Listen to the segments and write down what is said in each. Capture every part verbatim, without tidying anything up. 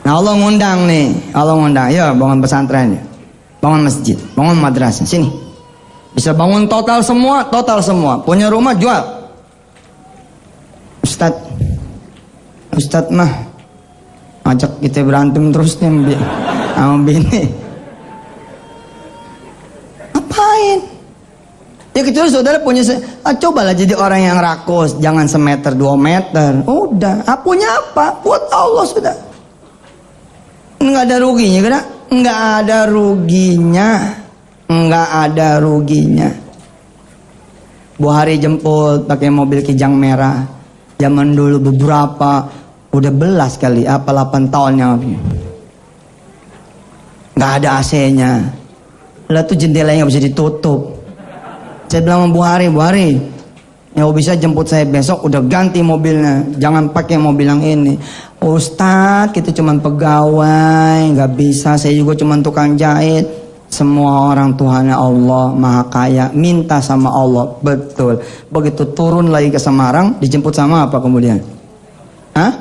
Nah Allah ngundang nih, Allah ngundang, ya bangun pesantren, bangun masjid, bangun madrasah, sini. Bisa bangun total semua, total semua. Punya rumah jual. Ustad, Ustad mah ajak kita berantem terus nih sama bini. Apain? Ya kecuali saudara punya, ah, cobalah jadi orang yang rakus, jangan semeter dua meter. Udah, ah, punya apa? Buat Allah sudah. Enggak ada ruginya, kan? Enggak ada ruginya, enggak ada ruginya. Bu Hari jemput pakai mobil Kijang merah. Zaman dulu beberapa, udah belas kali, apa delapan tahunnya. Enggak ada A C-nya. Lah tuh jendelanya nggak bisa ditutup. Saya bilang sama Bu Hari, Bu Hari, ya bisa jemput saya besok, udah ganti mobilnya, jangan pakai mobil yang ini. Ustadz, kita cuma pegawai, nggak bisa. Saya juga cuma tukang jahit. Semua orang Tuhannya Allah, Maha Kaya, minta sama Allah, betul. Begitu turun lagi ke Semarang, dijemput sama apa kemudian? Hah?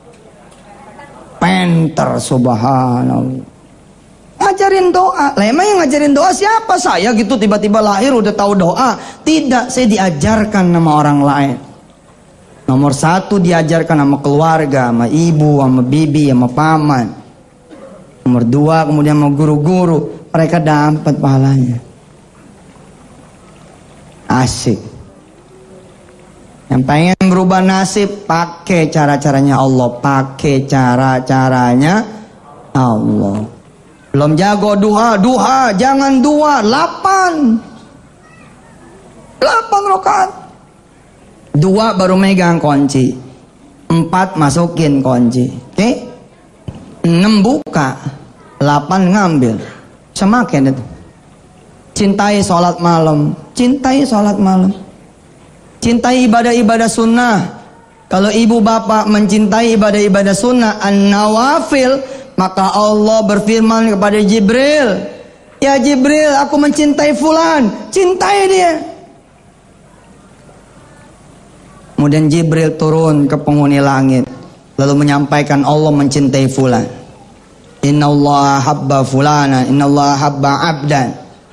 Penter, subhanallah. Ngajarin doa. Lah emang yang ngajarin doa siapa? Saya gitu tiba-tiba lahir udah tahu doa? Tidak, saya diajarkan sama orang lain. Nomor satu diajarkan sama keluarga, sama ibu, sama bibi, sama paman. Nomor dua kemudian sama guru-guru. Mereka dapat pahalanya. Asik. Yang pengen berubah nasib, pakai cara-caranya Allah. Pakai cara-caranya Allah. Belum jago duha, duha, jangan dua, lapan. Lapan rakaat. Dua baru megang kunci. Empat masukin kunci. Oke? Okay? Enam buka. Lapan ngambil. Semakin itu. Cintai sholat malam. Cintai sholat malam. Cintai ibadah-ibadah sunnah. Kalau ibu bapak mencintai ibadah-ibadah sunnah, an-nawafil, maka Allah berfirman kepada Jibril, ya Jibril, aku mencintai fulan, cintai dia. Kemudian Jibril turun ke penghuni langit, lalu menyampaikan Allah mencintai fulan. Inna Allah habba fulana, inna Allah habba abdan.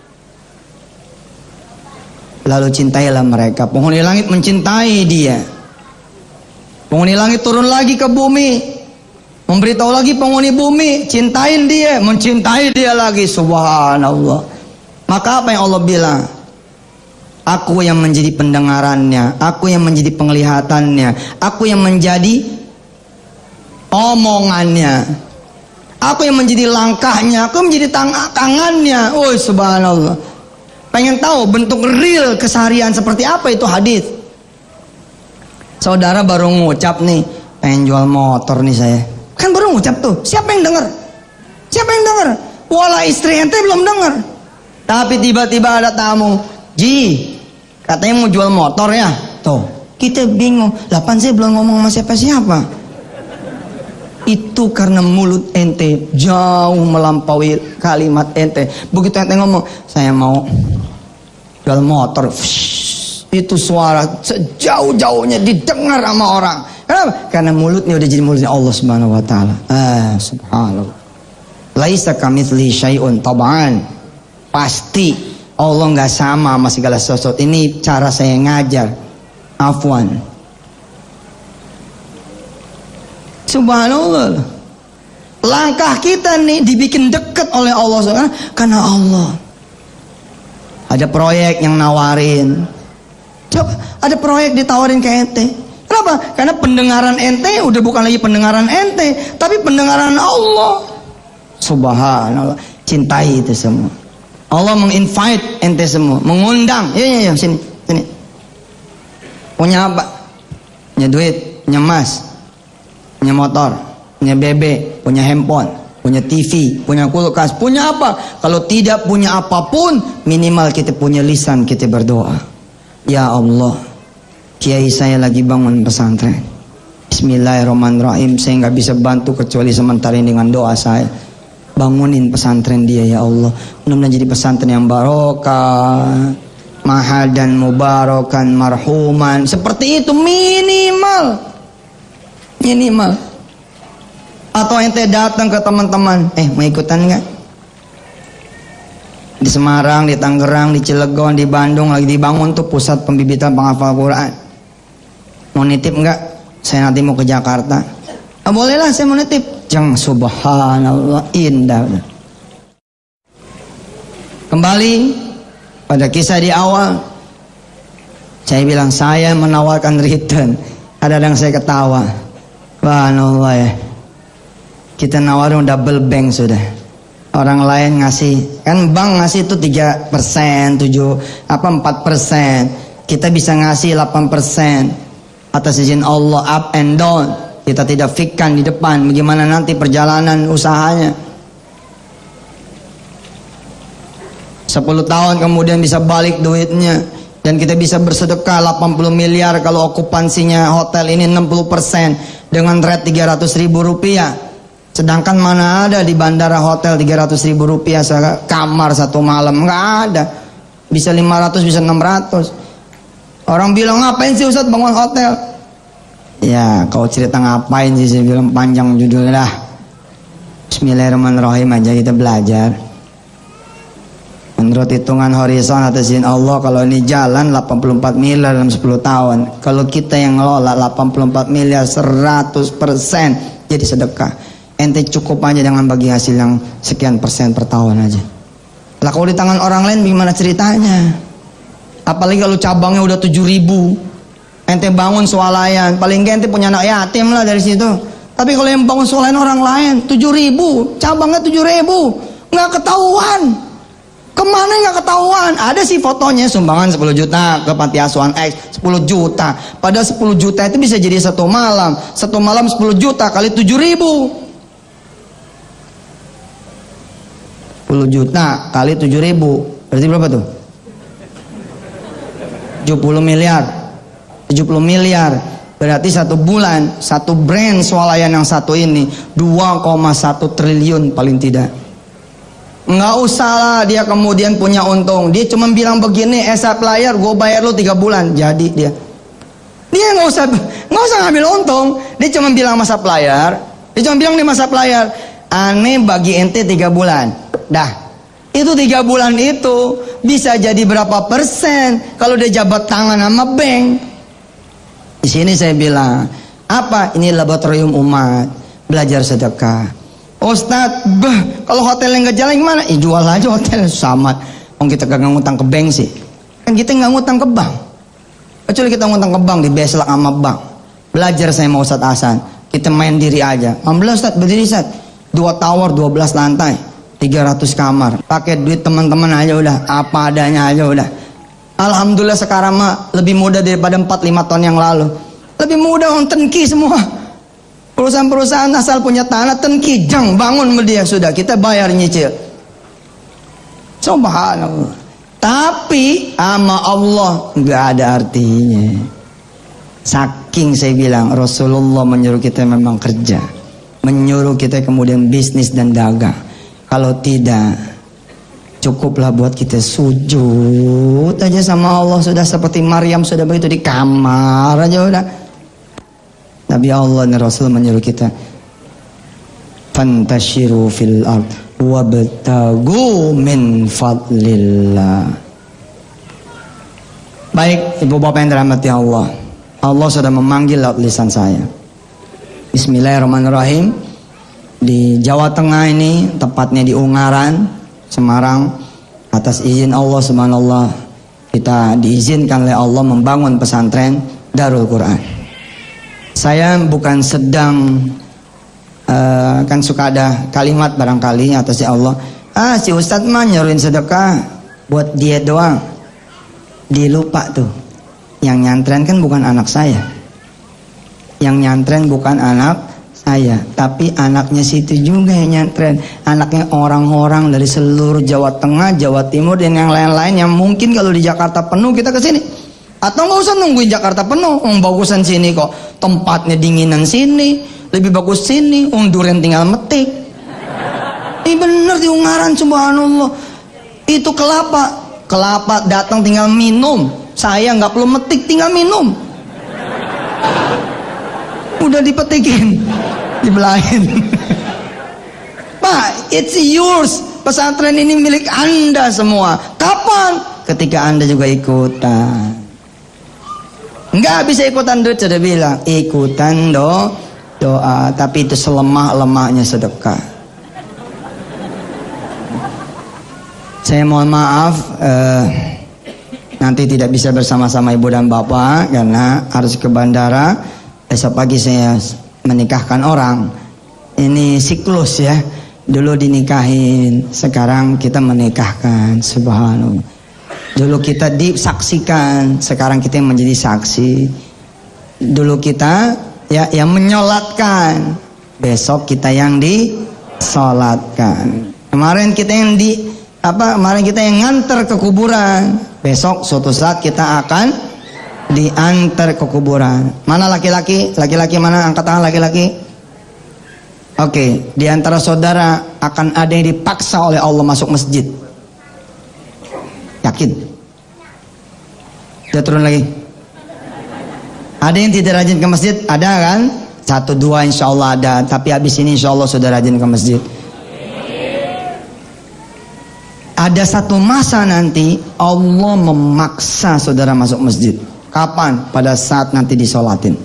Lalu cintailah mereka. Penghuni langit mencintai dia. Penghuni langit turun lagi ke bumi, memberitahu lagi penghuni bumi, cintain dia, mencintai dia lagi. Subhanallah. Maka apa yang Allah bilang? Aku yang menjadi pendengarannya, aku yang menjadi penglihatannya, aku yang menjadi omongannya, aku yang menjadi langkahnya, aku yang menjadi tang tangannya. Oh subhanallah. Pengen tahu bentuk real keseharian seperti apa itu hadis? Saudara baru ngucap nih, pengen jual motor nih saya. Kan baru ngucap tuh. Siapa yang dengar? Siapa yang dengar? Wala istri ente belum dengar. Tapi tiba-tiba ada tamu. Ji, katanya mau jual motor ya. Tuh, kita bingung. Lapan saya belum ngomong sama siapa-siapa. Itu karena mulut ente jauh melampaui kalimat ente. Begitu ente ngomong, saya mau jual motor. Itu suara sejauh-jauhnya didengar sama orang. Kenapa? Karena mulutnya udah jadi mulutnya Allah Subhanahu wa taala. Ah, subhanallah. Laisa kamitslihi syai'un tab'an. Pasti Allah enggak sama sama segala sesuatu. Ini cara saya ngajar. Afwan. Subhanallah. Langkah kita nih dibikin dekat oleh Allah Subhanahu karena Allah. Ada proyek yang nawarin. Coba ada proyek ditawarin ke ente. Kenapa? Karena pendengaran ente udah bukan lagi pendengaran ente, tapi pendengaran Allah. Subhanallah. Cintai itu semua. Allah menginvite ente semua, mengundang. Ya ya ya sini, sini. Punya apa? Punya duit, punya emas, punya motor, punya bebek, punya handphone, punya T V, punya kulkas, punya apa? Kalau tidak punya apapun, minimal kita punya lisan, kita berdoa. Ya Allah, kiai saya lagi bangun pesantren. Bismillahirrahmanirrahim. Saya nggak bisa bantu kecuali sementara ini dengan doa saya. Bangunin pesantren dia ya Allah. Mudah-mudahan jadi pesantren yang barokah, mahadan mubarakan marhuman. Seperti itu minimal, minimal. Atau ente datang ke teman-teman, eh mau ikutan nggak? Di Semarang, di Tangerang, di Cilegon, di Bandung lagi dibangun tuh pusat pembibitan penghafal Quran. Mau nitip nggak? Saya nanti mau ke Jakarta. Ah, bolehlah saya mau nitip. Jeng, subhanallah, indah. Kembali pada kisah di awal, saya bilang saya menawarkan return. Kadang-kadang saya ketawa. Subhanallah ya. Kita nawarin double bank sudah. Orang lain ngasih, kan bank ngasih itu tiga persen, tujuh, apa empat persen. Kita bisa ngasih delapan persen. Atas izin Allah, up and down. Kita tidak fikkan di depan bagaimana nanti perjalanan usahanya. sepuluh tahun kemudian bisa balik duitnya. Dan kita bisa bersedekah delapan puluh miliar kalau okupansinya hotel ini enam puluh persen. Dengan rate tiga ratus ribu rupiah. Sedangkan mana ada di bandara hotel tiga ratus ribu rupiah kamar satu malam. Nggak ada. Bisa lima ratus, bisa enam ratus. Orang bilang, ngapain sih Ustadz bangun hotel? Ya, kau cerita ngapain sih, saya bilang panjang judulnya dah. Bismillahirrahmanirrahim aja kita belajar. Menurut hitungan horizon atas izin Allah, kalau ini jalan delapan puluh empat miliar dalam sepuluh tahun. Kalau kita yang ngelola delapan puluh empat miliar seratus persen jadi sedekah. Ente cukup aja dengan bagi hasil yang sekian persen per tahun aja. Lah kalau di tangan orang lain gimana ceritanya? Apalagi kalau cabangnya udah tujuh ribu. Ente bangun swalayan, paling gak ente punya anak yatim lah dari situ. Tapi kalau yang bangun swalayan orang lain tujuh ribu, cabangnya tujuh ribu, nggak ketahuan. Kemana nggak ketahuan? Ada sih fotonya, sumbangan sepuluh juta ke panti asuhan X, sepuluh juta. Padahal sepuluh juta itu bisa jadi satu malam. Satu malam sepuluh juta kali tujuh ribu. sepuluh juta kali tujuh ribu berarti berapa tuh? tujuh puluh miliar. tujuh puluh miliar berarti satu bulan satu brand swalayan yang satu ini dua koma satu triliun paling tidak. Nggak usah lah dia kemudian punya untung. Dia cuma bilang begini, eh supplier gue bayar lu tiga bulan. Jadi dia dia nggak usah nggak usah ngambil untung. Dia cuma bilang sama supplier, dia cuma bilang nih sama supplier, aneh bagi ente tiga bulan. Dah, itu tiga bulan itu bisa jadi berapa persen kalau dia jabat tangan sama bank. Di sini saya bilang, apa? Ini laboratorium umat, belajar sedekah. Ustadz, bah, kalau hotel yang nggak jalan gimana? Eh, jual aja hotel sama. Om kita kagak ngutang ke bank sih. Kan kita nggak ngutang ke bank. Kecuali kita ngutang ke bank di beslak sama bank. Belajar saya mau Ustadz Hasan. Kita main diri aja. Ambil Ustadz, berdiri Ustadz. Dua tower, dua belas lantai. tiga ratus kamar, pakai duit teman-teman aja udah, apa adanya aja udah. Alhamdulillah sekarang mah lebih mudah daripada empat lima tahun yang lalu. Lebih mudah, on tenki semua. Perusahaan-perusahaan asal punya tanah tenki, jang bangun dia sudah, kita bayar nyicil. Subhanallah. Tapi sama Allah nggak ada artinya. Saking saya bilang Rasulullah menyuruh kita memang kerja, menyuruh kita kemudian bisnis dan dagang. Kalau tidak, cukuplah buat kita sujud aja sama Allah sudah, seperti Maryam sudah begitu di kamar aja udah. Nabi Allah dan Rasul menyuruh kita fantashiru fil ard wabtagu min fadlillah. Baik ibu bapak yang dirahmati Allah, Allah sudah memanggil lewat lisan saya. Bismillahirrahmanirrahim. Di Jawa Tengah ini, tepatnya di Ungaran, Semarang, atas izin Allah subhanallah, kita diizinkan oleh Allah membangun pesantren Darul Quran. Saya bukan sedang uh, kan suka ada kalimat barangkali atas Allah, ah si Ustadz mah nyuruhin sedekah buat dia doang. Dilupa tuh, yang nyantren kan bukan anak saya, yang nyantren bukan anak saya, tapi anaknya situ juga yang nyantren. Anaknya orang-orang dari seluruh Jawa Tengah, Jawa Timur, dan yang lain-lain yang mungkin kalau di Jakarta penuh kita ke sini. Atau nggak usah nungguin Jakarta penuh, um, bagusan sini kok, tempatnya dinginan sini, lebih bagus sini, um, durian tinggal metik. Ini bener di Ungaran subhanallah. Itu kelapa, kelapa datang tinggal minum. Saya nggak perlu metik, tinggal minum. Udah dipetikin, dibelahin. it's yours. Pesantren ini milik Anda semua. Kapan? Ketika Anda juga ikutan. Enggak bisa ikutan duit, sudah bilang. Ikutan do, doa. Tapi itu selemah-lemahnya sedekah. Saya mohon maaf. Uh, Nanti tidak bisa bersama-sama ibu dan bapak karena harus ke bandara. Besok pagi saya menikahkan orang. Ini siklus ya. Dulu dinikahin, sekarang kita menikahkan. Subhanallah. Dulu kita disaksikan, sekarang kita yang menjadi saksi. Dulu kita ya yang menyolatkan, besok kita yang disolatkan. Kemarin kita yang di apa? Kemarin kita yang nganter ke kuburan. Besok suatu saat kita akan diantar ke kuburan. Mana laki-laki? Laki-laki mana? Angkat tangan laki-laki. Oke, di antara saudara akan ada yang dipaksa oleh Allah masuk masjid. Yakin? Dia turun lagi. Ada yang tidak rajin ke masjid? Ada kan? Satu dua insya Allah ada. Tapi habis ini insya Allah sudah rajin ke masjid. Ada satu masa nanti Allah memaksa saudara masuk masjid. Kapan? Pada saat nanti disolatin.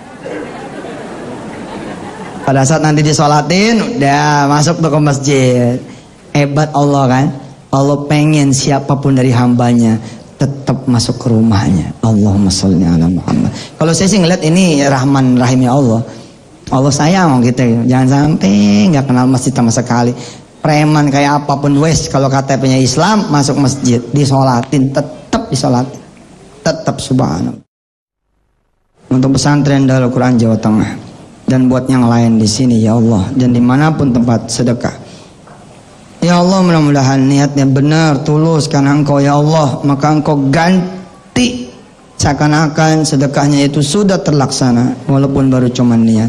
Pada saat nanti disolatin, udah masuk tuh ke masjid. Hebat Allah kan? Allah pengen siapapun dari hambanya tetap masuk ke rumahnya. Allahumma sholli ala Muhammad. Kalau saya sih ngeliat ini Rahman Rahimnya Allah. Allah sayang gitu. Jangan sampai nggak kenal masjid sama sekali. Preman kayak apapun wes, kalau K T P-nya Islam masuk masjid disolatin, tetap disolatin, tetap subhanallah. Untuk pesantren Darul Quran Jawa Tengah dan buat yang lain di sini ya Allah, dan dimanapun tempat sedekah ya Allah, mudah-mudahan niatnya benar tulus karena Engkau ya Allah, maka Engkau ganti seakan-akan sedekahnya itu sudah terlaksana walaupun baru cuma niat.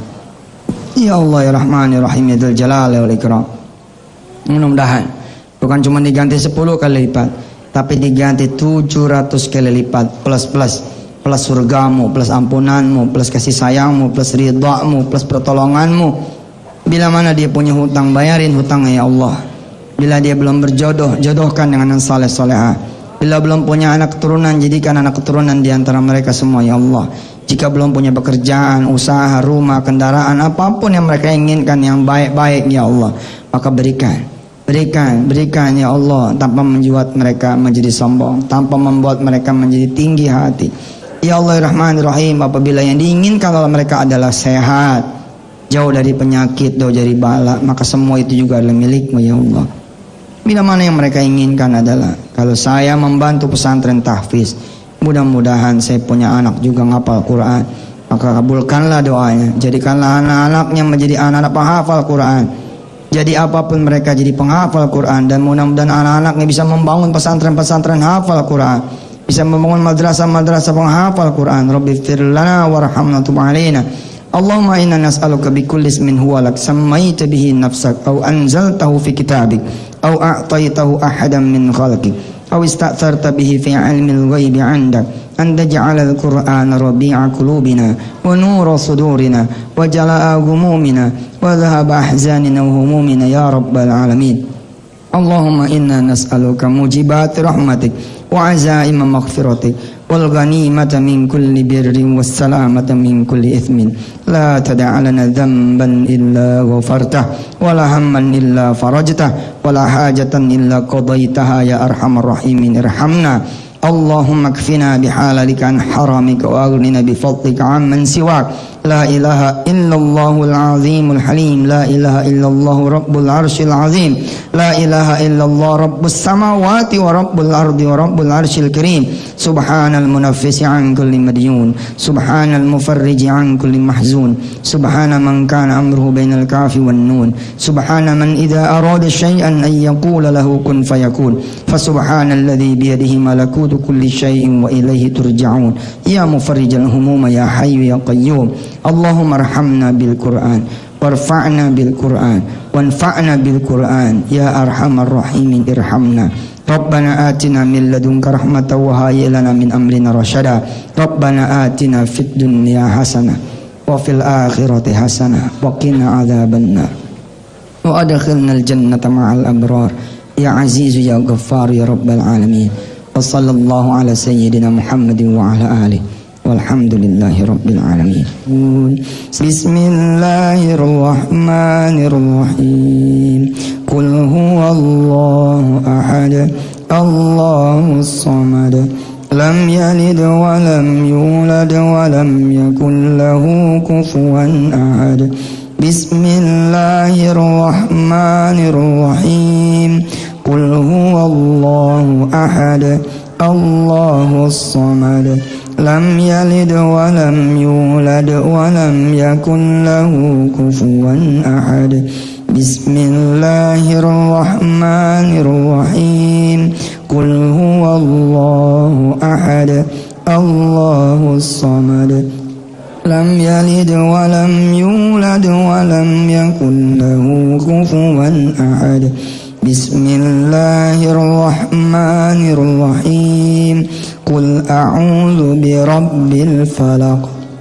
Ya Allah ya Rahman ya Rahim ya Dzul Jalali wal Ikram. Mudah-mudahan bukan cuma diganti sepuluh kali lipat, tapi diganti tujuh ratus kali lipat, plus plus plus surgamu, plus ampunanmu, plus kasih sayangmu, plus ridhamu, plus pertolonganmu. Bila mana dia punya hutang, bayarin hutangnya ya Allah. Bila dia belum berjodoh, jodohkan dengan yang saleh salehah. Bila belum punya anak keturunan, jadikan anak keturunan di antara mereka semua ya Allah. Jika belum punya pekerjaan, usaha, rumah, kendaraan, apapun yang mereka inginkan yang baik-baik ya Allah, maka berikan. Berikan, berikan ya Allah, tanpa membuat mereka menjadi sombong, tanpa membuat mereka menjadi tinggi hati. Ya Allah Rahman Rahim, apabila yang diinginkan oleh mereka adalah sehat, jauh dari penyakit, jauh dari bala, maka semua itu juga adalah milikmu ya Allah. Bila mana yang mereka inginkan adalah, kalau saya membantu pesantren tahfiz, mudah-mudahan saya punya anak juga ngapal Quran, maka kabulkanlah doanya, jadikanlah anak-anaknya menjadi anak-anak penghafal Quran. Jadi apapun mereka jadi penghafal Quran, dan mudah-mudahan anak-anaknya bisa membangun pesantren-pesantren hafal Quran, bisa membangun madrasah-madrasah penghafal Quran. Rabbighfir lana warhamna tub alaina. Allahumma inna nas'aluka bikulli ismin huwa lak sammaita bihi nafsak aw anzaltahu fi kitabik aw a'taytahu ahadan min khalqik aw ista'tharta bihi fi 'ilmil ghaibi 'indak an taj'alal qur'ana rabi'a qulubina wa nura sudurina wa jala'a ghumumina wa dhahaba ahzanina wa humumina ya rabbal alamin. Allahumma inna nas'aluka mujibati rahmatik wa azaima maghfiratik wal ghanimata min kulli birrin was salamata min kulli ithmin la tad'a lana dhanban illa ghafartah wa la hamman illa farajtah wa la hajatan illa qadaitaha ya arhamar rahimin irhamna. Allahumma kfina bihalalika an haramika wa aghnina bifadlika amman siwak. La ilaha illallahul azimul halim. La ilaha illallah rabbul arshil azim. La ilaha illallah rabbus samawati wa rabbul ardi wa rabbul arshil karim. Subhanal munaffisi an kulli madyun. Subhanal mufarriji an kulli mahzun. Subhana man kana amruhu bainal kafi wan nun. Subhana man idha arada syai'an an yaqula lahu kun fayakun. Fasubhanalladzi biyadihi malakutu kulli syai'in wa ilaihi turja'un. Ya mufarrijal humuma ya hayyu ya qayyum. Allahumma arhamna bil Qur'an warfa'na bil Qur'an wanfa'na bil Qur'an ya arhamar rahimin irhamna. Rabbana atina min ladunka rahmatan wa hayyi lana min amrina rasyada. Rabbana atina fid dunya hasanah wa fil akhirati hasanah wa qina adzabannar. وأدخلنا الجنة مع الأبرار يا عزيز يا غفار يا رب العالمين. وصلى الله على سيدنا محمد وعلى آله والحمد لله رب العالمين. بسم الله الرحمن الرحيم. قل هو الله أحد الله الصمد لم يلد ولم يولد ولم يكن له كفوا أحد. بسم الله الرحمن الرحيم. قل هو الله أحد الله الصمد لم يلد ولم يولد ولم يكن له كفوا أحد. بسم الله الرحمن الرحيم. قل هو الله أحد الله الصمد لم يلد ولم يولد ولم يكن له كفوا أحد. بسم الله الرحمن الرحيم. قل أعوذ برب الفلق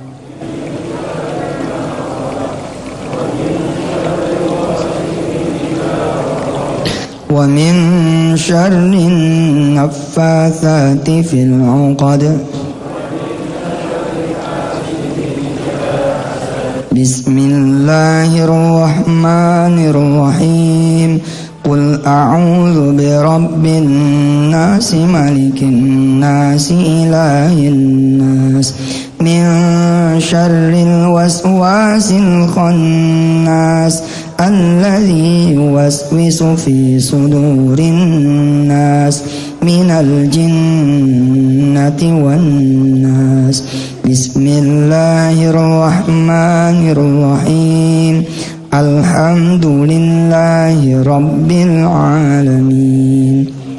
ومن شر النفاثات في العقد. بسم الله الرحمن الرحيم. قل أعوذ برب الناس ملك الناس إله الناس من شر الوسواس الخناس الذي يوسوس في صدور الناس من الجنة والناس. بسم الله الرحمن الرحيم. الحمد لله رب العالمين.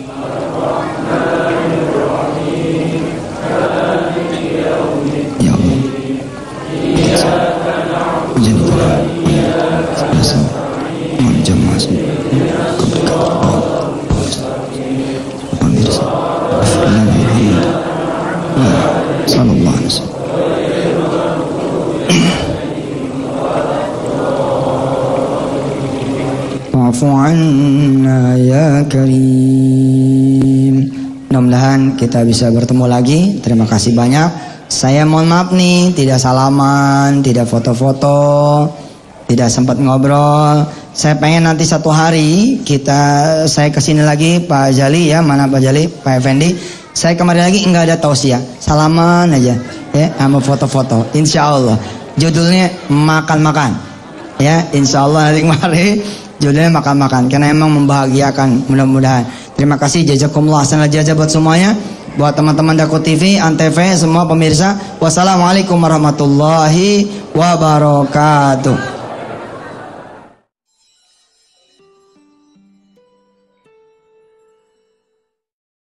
Wa'fu anna ya karim. Mudah-mudahan kita bisa bertemu lagi. Terima kasih banyak. Saya mohon maaf nih, tidak salaman, tidak foto-foto, tidak sempat ngobrol. Saya pengen nanti satu hari kita saya kesini lagi, Pak Jali ya, mana Pak Jali, Pak Effendi. Saya kemarin lagi enggak ada tausiah, salaman aja ya, sama foto-foto. Insya Allah judulnya makan-makan ya, insya Allah nanti kemarin judulnya makan-makan karena emang membahagiakan, mudah-mudahan. Terima kasih, jazakumullah hasanal jazaa buat semuanya, buat teman-teman Daku T V, Antv, semua pemirsa. Wassalamualaikum warahmatullahi wabarakatuh.